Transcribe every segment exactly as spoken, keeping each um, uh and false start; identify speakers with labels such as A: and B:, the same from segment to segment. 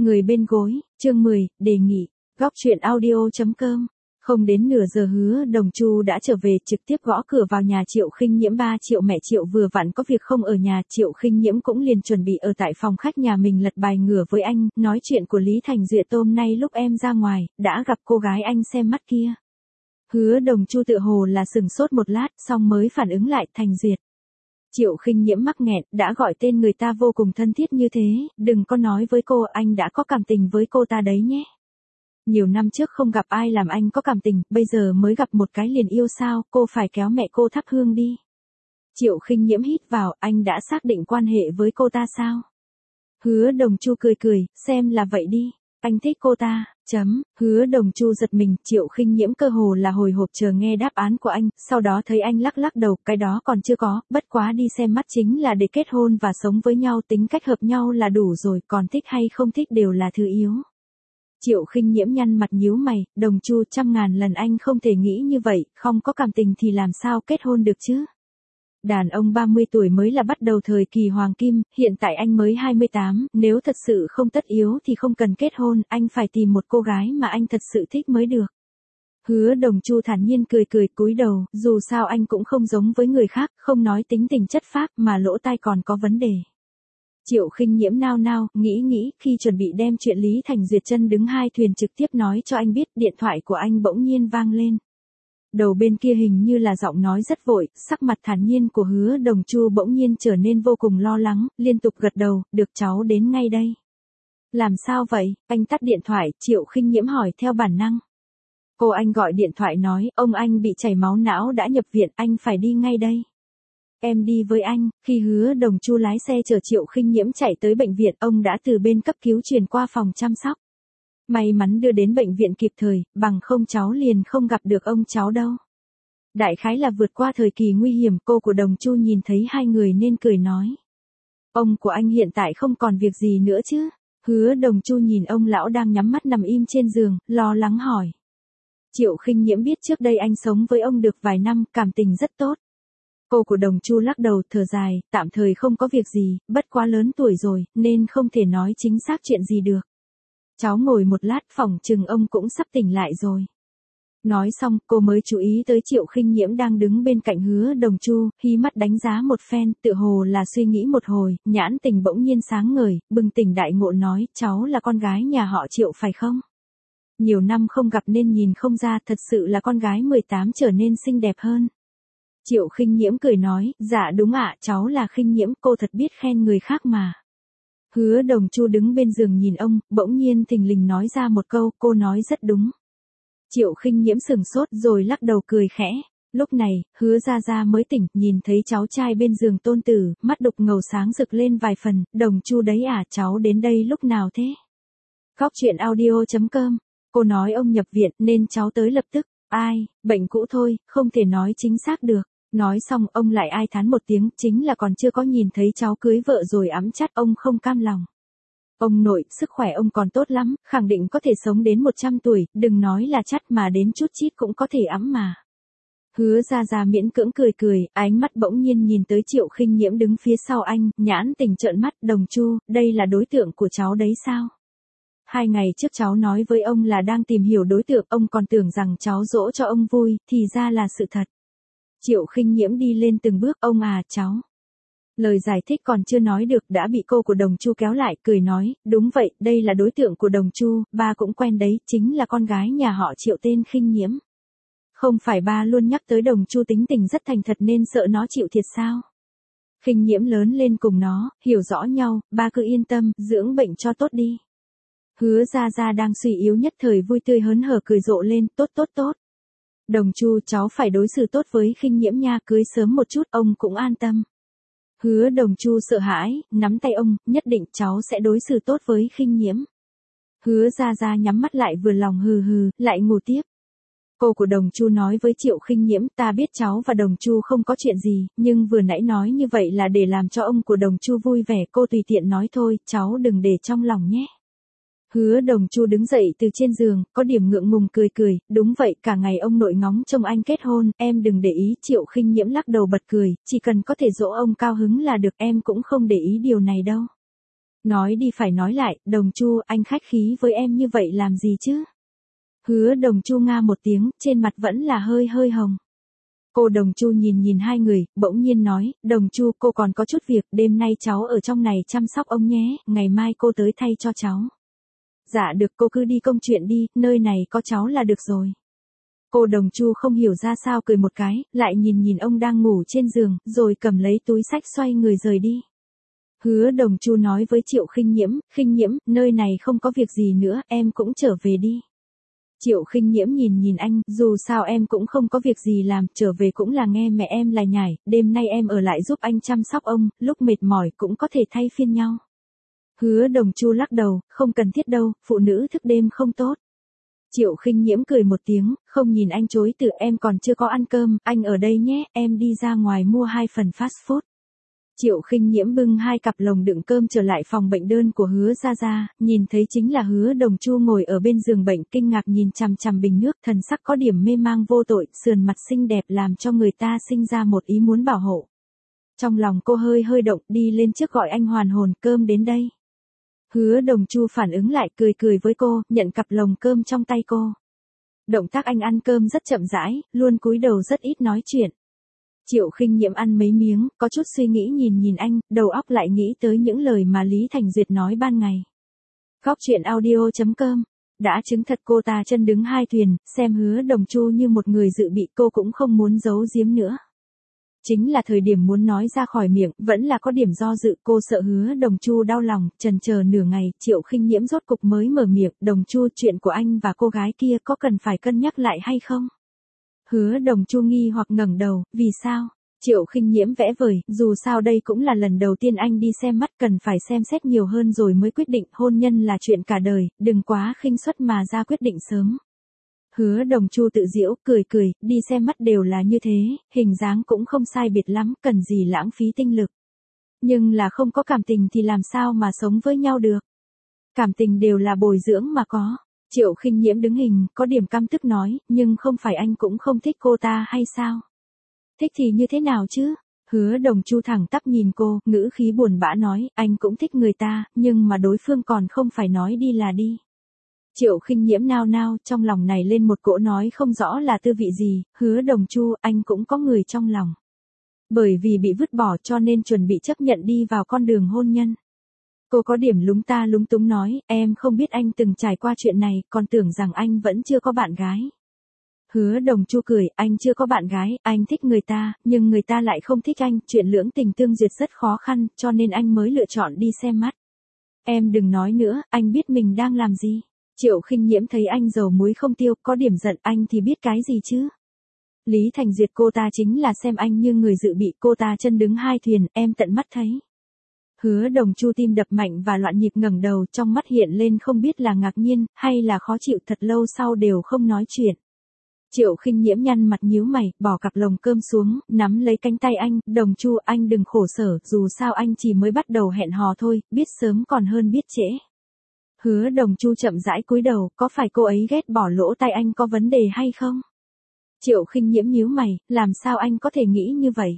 A: Người bên gối, chương mười, đề nghị, góc truyện audio chấm com. Không đến nửa giờ Hứa Đồng Chu đã trở về, trực tiếp gõ cửa vào nhà Triệu Khinh Nhiễm. Ba Triệu mẹ Triệu vừa vặn có việc không ở nhà, Triệu Khinh Nhiễm cũng liền chuẩn bị ở tại phòng khách nhà mình lật bài ngửa với anh, nói chuyện của Lý Thành Duyệt. Hôm nay lúc em ra ngoài, đã gặp cô gái anh xem mắt kia. Hứa Đồng Chu tựa hồ là sừng sốt một lát, xong mới phản ứng lại. Thành Duyệt. Triệu Khinh Nhiễm mắc nghẹn, đã gọi tên người ta vô cùng thân thiết như thế, đừng có nói với cô anh đã có cảm tình với cô ta đấy nhé. Nhiều năm trước không gặp ai làm anh có cảm tình, bây giờ mới gặp một cái liền yêu sao, cô phải kéo mẹ cô thắp hương đi. Triệu Khinh Nhiễm hít vào, anh đã xác định quan hệ với cô ta sao? Hứa Đồng Chu cười cười, xem là vậy đi, anh thích cô ta, chấm. Hứa Đồng Chu giật mình, Triệu Khinh Nhiễm cơ hồ là hồi hộp chờ nghe đáp án của anh, sau đó thấy anh lắc lắc đầu, cái đó còn chưa có, bất quá đi xem mắt chính là để kết hôn và sống với nhau, tính cách hợp nhau là đủ rồi, còn thích hay không thích đều là thứ yếu. Triệu Khinh Nhiễm nhăn mặt nhíu mày, Đồng Chu, trăm ngàn lần anh không thể nghĩ như vậy, không có cảm tình thì làm sao kết hôn được chứ? Đàn ông ba mươi tuổi mới là bắt đầu thời kỳ hoàng kim, hiện tại anh mới hai mươi tám, nếu thật sự không tất yếu thì không cần kết hôn, anh phải tìm một cô gái mà anh thật sự thích mới được. Hứa Đồng Chu thản nhiên cười cười cúi đầu, dù sao anh cũng không giống với người khác, không nói tính tình chất phác mà lỗ tai còn có vấn đề. Triệu Khinh Nhiễm nao nao, nghĩ nghĩ, khi chuẩn bị đem chuyện Lý Thành Duyệt chân đứng hai thuyền trực tiếp nói cho anh biết, điện thoại của anh bỗng nhiên vang lên. Đầu bên kia hình như là giọng nói rất vội, sắc mặt thản nhiên của Hứa Đồng Chu bỗng nhiên trở nên vô cùng lo lắng, liên tục gật đầu, được cháu đến ngay đây. Làm sao vậy? Anh tắt điện thoại, Triệu Khinh Nhiễm hỏi theo bản năng. Cô anh gọi điện thoại nói, ông anh bị chảy máu não đã nhập viện, anh phải đi ngay đây. Em đi với anh. Khi Hứa Đồng Chu lái xe chở Triệu Khinh Nhiễm chạy tới bệnh viện, ông đã từ bên cấp cứu truyền qua phòng chăm sóc. May mắn đưa đến bệnh viện kịp thời, bằng không cháu liền không gặp được ông cháu đâu. Đại khái là vượt qua thời kỳ nguy hiểm, cô của Đồng Chu nhìn thấy hai người nên cười nói. Ông của anh hiện tại không còn việc gì nữa chứ? Hứa Đồng Chu nhìn ông lão đang nhắm mắt nằm im trên giường, lo lắng hỏi. Triệu Khinh Nhiễm biết trước đây anh sống với ông được vài năm, cảm tình rất tốt. Cô của Đồng Chu lắc đầu, thở dài, tạm thời không có việc gì, bất quá lớn tuổi rồi, nên không thể nói chính xác chuyện gì được. Cháu ngồi một lát, phỏng chừng ông cũng sắp tỉnh lại rồi. Nói xong, cô mới chú ý tới Triệu Khinh Nhiễm đang đứng bên cạnh Hứa Đồng Chu, hí mắt đánh giá một phen, tựa hồ là suy nghĩ một hồi, nhãn tình bỗng nhiên sáng ngời, bừng tỉnh đại ngộ nói, cháu là con gái nhà họ Triệu phải không? Nhiều năm không gặp nên nhìn không ra, thật sự là con gái mười tám trở nên xinh đẹp hơn. Triệu Khinh Nhiễm cười nói, dạ đúng ạ, cháu là Khinh Nhiễm, cô thật biết khen người khác mà. Hứa Đồng Chu đứng bên giường nhìn ông, bỗng nhiên thình lình nói ra một câu, cô nói rất đúng. Triệu Khinh Nhiễm sừng sốt rồi lắc đầu cười khẽ. Lúc này, Hứa Gia Gia mới tỉnh, nhìn thấy cháu trai bên giường tôn tử, mắt đục ngầu sáng rực lên vài phần, Đồng Chu đấy à, cháu đến đây lúc nào thế? Góc truyện audio chấm com, cô nói ông nhập viện nên cháu tới lập tức. Ai, bệnh cũ thôi, không thể nói chính xác được. Nói xong ông lại ai thán một tiếng, chính là còn chưa có nhìn thấy cháu cưới vợ rồi ẵm chắt, ông không cam lòng. Ông nội, sức khỏe ông còn tốt lắm, khẳng định có thể sống đến một trăm tuổi, đừng nói là chắt mà đến chút chít cũng có thể ẵm mà. Hứa Gia Gia miễn cưỡng cười cười, ánh mắt bỗng nhiên nhìn tới Triệu Khinh Nhiễm đứng phía sau anh, nhãn tình trợn mắt, Đồng Chu, đây là đối tượng của cháu đấy sao? Hai ngày trước cháu nói với ông là đang tìm hiểu đối tượng, ông còn tưởng rằng cháu dỗ cho ông vui, thì ra là sự thật. Triệu Khinh Nhiễm đi lên từng bước, ông à, cháu. Lời giải thích còn chưa nói được đã bị cô của Đồng Chu kéo lại, cười nói, đúng vậy, đây là đối tượng của Đồng Chu, ba cũng quen đấy, chính là con gái nhà họ Triệu tên Khinh Nhiễm. Không phải ba luôn nhắc tới Đồng Chu tính tình rất thành thật nên sợ nó chịu thiệt sao? Khinh Nhiễm lớn lên cùng nó, hiểu rõ nhau, ba cứ yên tâm, dưỡng bệnh cho tốt đi. Hứa Gia Gia đang suy yếu nhất thời vui tươi hớn hở cười rộ lên, tốt tốt tốt. Đồng Chu, cháu phải đối xử tốt với Khinh Nhiễm nha, cưới sớm một chút, ông cũng an tâm. Hứa Đồng Chu sợ hãi, nắm tay ông, nhất định cháu sẽ đối xử tốt với Khinh Nhiễm. Hứa Gia Gia nhắm mắt lại vừa lòng hừ hừ, lại ngủ tiếp. Cô của Đồng Chu nói với Triệu Khinh Nhiễm, ta biết cháu và Đồng Chu không có chuyện gì, nhưng vừa nãy nói như vậy là để làm cho ông của Đồng Chu vui vẻ, cô tùy tiện nói thôi, cháu đừng để trong lòng nhé. Hứa Đồng Chu đứng dậy từ trên giường, có điểm ngượng ngùng cười cười, đúng vậy, cả ngày ông nội ngóng trông anh kết hôn, em đừng để ý. Triệu Khinh Nhiễm lắc đầu bật cười, chỉ cần có thể dỗ ông cao hứng là được, em cũng không để ý điều này đâu. Nói đi phải nói lại, Đồng Chu, anh khách khí với em như vậy làm gì chứ? Hứa Đồng Chu nga một tiếng, trên mặt vẫn là hơi hơi hồng. Cô Đồng Chu nhìn nhìn hai người, bỗng nhiên nói, Đồng Chu, cô còn có chút việc, đêm nay cháu ở trong này chăm sóc ông nhé, ngày mai cô tới thay cho cháu. Dạ được, cô cứ đi công chuyện đi, nơi này có cháu là được rồi. Cô Đồng Chu không hiểu ra sao cười một cái, lại nhìn nhìn ông đang ngủ trên giường, rồi cầm lấy túi xách xoay người rời đi. Hứa Đồng Chu nói với Triệu Khinh Nhiễm, Khinh Nhiễm, nơi này không có việc gì nữa, em cũng trở về đi. Triệu Khinh Nhiễm nhìn nhìn anh, dù sao em cũng không có việc gì làm, trở về cũng là nghe mẹ em lải nhải, đêm nay em ở lại giúp anh chăm sóc ông, lúc mệt mỏi cũng có thể thay phiên nhau. Hứa Đồng Chu lắc đầu, không cần thiết đâu, phụ nữ thức đêm không tốt. Triệu Khinh Nhiễm cười một tiếng, không nhìn anh chối từ, em còn chưa có ăn cơm, anh ở đây nhé, em đi ra ngoài mua hai phần fast food. Triệu Khinh Nhiễm bưng hai cặp lồng đựng cơm trở lại phòng bệnh đơn của Hứa Gia Gia, nhìn thấy chính là Hứa Đồng Chu ngồi ở bên giường bệnh, kinh ngạc nhìn chằm chằm bình nước, thần sắc có điểm mê mang vô tội, sườn mặt xinh đẹp làm cho người ta sinh ra một ý muốn bảo hộ. Trong lòng cô hơi hơi động, đi lên trước gọi anh hoàn hồn, cơm đến đây. Hứa Đồng Chu phản ứng lại, cười cười với cô, nhận cặp lồng cơm trong tay cô. Động tác anh ăn cơm rất chậm rãi, luôn cúi đầu rất ít nói chuyện. Triệu Khinh Nhiễm ăn mấy miếng, có chút suy nghĩ nhìn nhìn anh, đầu óc lại nghĩ tới những lời mà Lý Thành Duyệt nói ban ngày. Góc truyện audio chấm com. Đã chứng thật cô ta chân đứng hai thuyền, xem Hứa Đồng Chu như một người dự bị, cô cũng không muốn giấu giếm nữa. Chính là thời điểm muốn nói ra khỏi miệng, vẫn là có điểm do dự, cô sợ Hứa Đồng Chu đau lòng, chần chờ nửa ngày, Triệu Khinh Nhiễm rốt cục mới mở miệng, Đồng Chu, chuyện của anh và cô gái kia có cần phải cân nhắc lại hay không? Hứa Đồng Chu nghi hoặc ngẩng đầu, vì sao? Triệu Khinh Nhiễm vẽ vời, dù sao đây cũng là lần đầu tiên anh đi xem mắt, cần phải xem xét nhiều hơn rồi mới quyết định, hôn nhân là chuyện cả đời, đừng quá khinh suất mà ra quyết định sớm. Hứa Đồng Chu tự giễu, cười cười, đi xem mắt đều là như thế, hình dáng cũng không sai biệt lắm, cần gì lãng phí tinh lực. Nhưng là không có cảm tình thì làm sao mà sống với nhau được. Cảm tình đều là bồi dưỡng mà có. Triệu Khinh Nhiễm đứng hình, có điểm căm tức nói, nhưng không phải anh cũng không thích cô ta hay sao? Thích thì như thế nào chứ? Hứa Đồng Chu thẳng tắp nhìn cô, ngữ khí buồn bã nói, anh cũng thích người ta, nhưng mà đối phương còn không phải nói đi là đi. Triệu Khinh Nhiễm nao nao, trong lòng này lên một cỗ nói không rõ là tư vị gì, Hứa Đồng Chu, anh cũng có người trong lòng. Bởi vì bị vứt bỏ cho nên chuẩn bị chấp nhận đi vào con đường hôn nhân. Cô có điểm lúng ta lúng túng nói, em không biết anh từng trải qua chuyện này, còn tưởng rằng anh vẫn chưa có bạn gái. Hứa Đồng Chu cười, anh chưa có bạn gái, anh thích người ta, nhưng người ta lại không thích anh, chuyện lưỡng tình tương duyệt rất khó khăn, cho nên anh mới lựa chọn đi xem mắt. Em đừng nói nữa, anh biết mình đang làm gì. Triệu Khinh Nhiễm thấy anh dầu muối không tiêu, có điểm giận, anh thì biết cái gì chứ. Lý Thành Duyệt cô ta chính là xem anh như người dự bị, cô ta chân đứng hai thuyền, em tận mắt thấy. Hứa Đồng Chu tim đập mạnh và loạn nhịp, ngẩng đầu, trong mắt hiện lên không biết là ngạc nhiên, hay là khó chịu, thật lâu sau đều không nói chuyện. Triệu Khinh Nhiễm nhăn mặt nhíu mày, bỏ cặp lồng cơm xuống, nắm lấy cánh tay anh, Đồng Chu, anh đừng khổ sở, dù sao anh chỉ mới bắt đầu hẹn hò thôi, biết sớm còn hơn biết trễ. Hứa Đồng Chu chậm rãi cúi đầu, có phải cô ấy ghét bỏ lỗ tai anh có vấn đề hay không? Triệu Khinh Nhiễm nhíu mày, làm sao anh có thể nghĩ như vậy?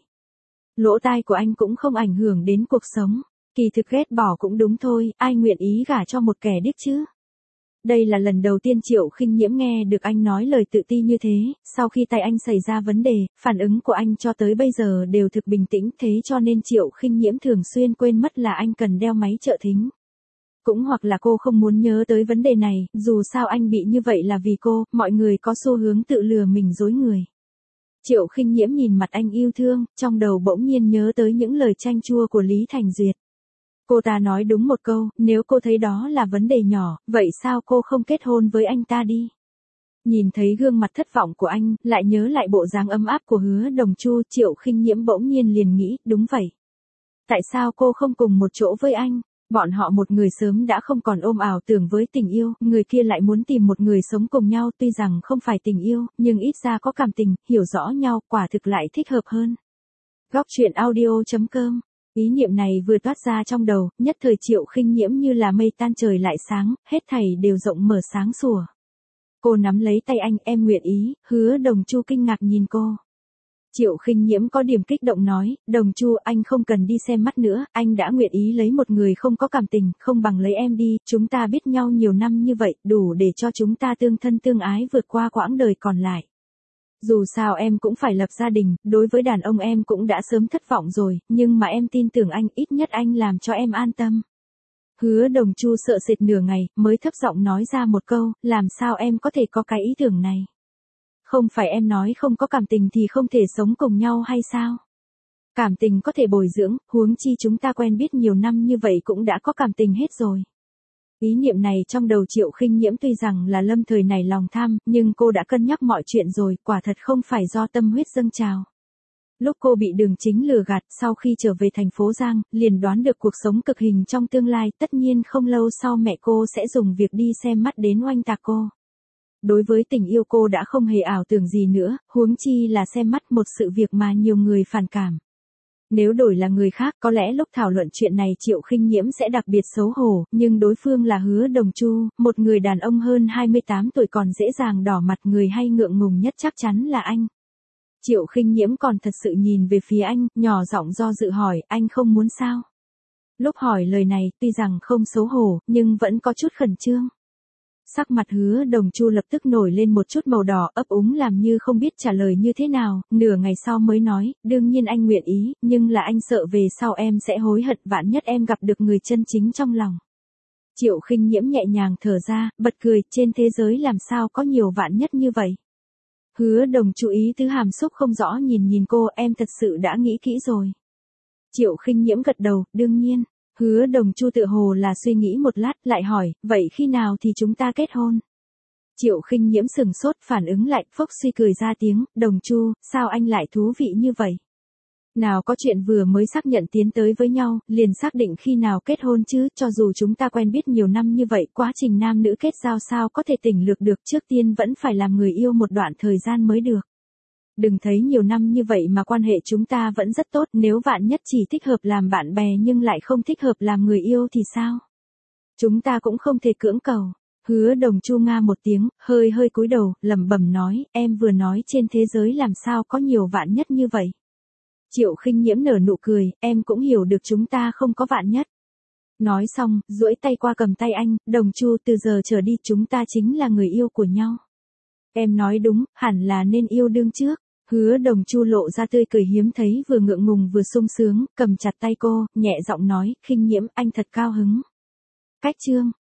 A: Lỗ tai của anh cũng không ảnh hưởng đến cuộc sống, kỳ thực ghét bỏ cũng đúng thôi, ai nguyện ý gả cho một kẻ điếc chứ? Đây là lần đầu tiên Triệu Khinh Nhiễm nghe được anh nói lời tự ti như thế, sau khi tay anh xảy ra vấn đề, phản ứng của anh cho tới bây giờ đều thực bình tĩnh, thế cho nên Triệu Khinh Nhiễm thường xuyên quên mất là anh cần đeo máy trợ thính. Cũng hoặc là cô không muốn nhớ tới vấn đề này, dù sao anh bị như vậy là vì cô, mọi người có xu hướng tự lừa mình dối người. Triệu Khinh Nhiễm nhìn mặt anh yêu thương, trong đầu bỗng nhiên nhớ tới những lời chanh chua của Lý Thành Duyệt. Cô ta nói đúng một câu, nếu cô thấy đó là vấn đề nhỏ, vậy sao cô không kết hôn với anh ta đi? Nhìn thấy gương mặt thất vọng của anh, lại nhớ lại bộ dáng ấm áp của Hứa Đồng Chu, Triệu Khinh Nhiễm bỗng nhiên liền nghĩ, đúng vậy. Tại sao cô không cùng một chỗ với anh? Bọn họ một người sớm đã không còn ôm ảo tưởng với tình yêu, người kia lại muốn tìm một người sống cùng nhau, tuy rằng không phải tình yêu, nhưng ít ra có cảm tình, hiểu rõ nhau, quả thực lại thích hợp hơn. Góc truyện audio chấm com. Ý niệm này vừa toát ra trong đầu, nhất thời Triệu Khinh Nhiễm như là mây tan trời lại sáng, hết thảy đều rộng mở sáng sủa. Cô nắm lấy tay anh, em nguyện ý, Hứa Đồng Chu kinh ngạc nhìn cô. Triệu Khinh Nhiễm có điểm kích động nói, Đồng Chu anh không cần đi xem mắt nữa, anh đã nguyện ý lấy một người không có cảm tình, không bằng lấy em đi, chúng ta biết nhau nhiều năm như vậy, đủ để cho chúng ta tương thân tương ái vượt qua quãng đời còn lại. Dù sao em cũng phải lập gia đình, đối với đàn ông em cũng đã sớm thất vọng rồi, nhưng mà em tin tưởng anh, ít nhất anh làm cho em an tâm. Hứa Đồng Chu sợ sệt nửa ngày, mới thấp giọng nói ra một câu, làm sao em có thể có cái ý tưởng này? Không phải em nói không có cảm tình thì không thể sống cùng nhau hay sao? Cảm tình có thể bồi dưỡng, huống chi chúng ta quen biết nhiều năm như vậy cũng đã có cảm tình hết rồi. Ý niệm này trong đầu Triệu Khinh Nhiễm tuy rằng là lâm thời này lòng tham, nhưng cô đã cân nhắc mọi chuyện rồi, quả thật không phải do tâm huyết dâng trào. Lúc cô bị Đường Chính lừa gạt, sau khi trở về thành phố Giang, liền đoán được cuộc sống cực hình trong tương lai, tất nhiên không lâu sau mẹ cô sẽ dùng việc đi xem mắt đến oanh tạc cô. Đối với tình yêu cô đã không hề ảo tưởng gì nữa, huống chi là xem mắt một sự việc mà nhiều người phản cảm. Nếu đổi là người khác có lẽ lúc thảo luận chuyện này Triệu Khinh Nhiễm sẽ đặc biệt xấu hổ, nhưng đối phương là Hứa Đồng Chu, một người đàn ông hơn hai mươi tám tuổi còn dễ dàng đỏ mặt, người hay ngượng ngùng nhất chắc chắn là anh. Triệu Khinh Nhiễm còn thật sự nhìn về phía anh, nhỏ giọng do dự hỏi, anh không muốn sao? Lúc hỏi lời này, tuy rằng không xấu hổ, nhưng vẫn có chút khẩn trương. Sắc mặt Hứa Đồng Chu lập tức nổi lên một chút màu đỏ, ấp úng làm như không biết trả lời như thế nào, nửa ngày sau mới nói, đương nhiên anh nguyện ý, nhưng là anh sợ về sau em sẽ hối hận, vạn nhất em gặp được người chân chính trong lòng. Triệu Khinh Nhiễm nhẹ nhàng thở ra, bật cười, trên thế giới làm sao có nhiều vạn nhất như vậy. Hứa Đồng Chu ý tứ hàm xúc không rõ nhìn nhìn cô, em thật sự đã nghĩ kỹ rồi. Triệu Khinh Nhiễm gật đầu, đương nhiên. Hứa Đồng Chu tự hồ là suy nghĩ một lát, lại hỏi, vậy khi nào thì chúng ta kết hôn? Triệu Khinh Nhiễm sừng sốt, phản ứng lại, phốc suy cười ra tiếng, Đồng Chu, sao anh lại thú vị như vậy? Nào có chuyện vừa mới xác nhận tiến tới với nhau, liền xác định khi nào kết hôn chứ, cho dù chúng ta quen biết nhiều năm như vậy, quá trình nam nữ kết giao sao có thể tỉnh lược được, trước tiên vẫn phải làm người yêu một đoạn thời gian mới được. Đừng thấy nhiều năm như vậy mà quan hệ chúng ta vẫn rất tốt, nếu vạn nhất chỉ thích hợp làm bạn bè nhưng lại không thích hợp làm người yêu thì sao? Chúng ta cũng không thể cưỡng cầu. Hứa Đồng Chu nga một tiếng, hơi hơi cúi đầu, lẩm bẩm nói, em vừa nói trên thế giới làm sao có nhiều vạn nhất như vậy. Triệu Khinh Nhiễm nở nụ cười, em cũng hiểu được chúng ta không có vạn nhất. Nói xong, duỗi tay qua cầm tay anh, Đồng Chu, từ giờ trở đi chúng ta chính là người yêu của nhau. Em nói đúng, hẳn là nên yêu đương trước. Hứa Đồng Chu lộ ra tươi cười hiếm thấy, vừa ngượng ngùng vừa sung sướng, cầm chặt tay cô, nhẹ giọng nói, Khinh Nhiễm, anh thật cao hứng. Cách chương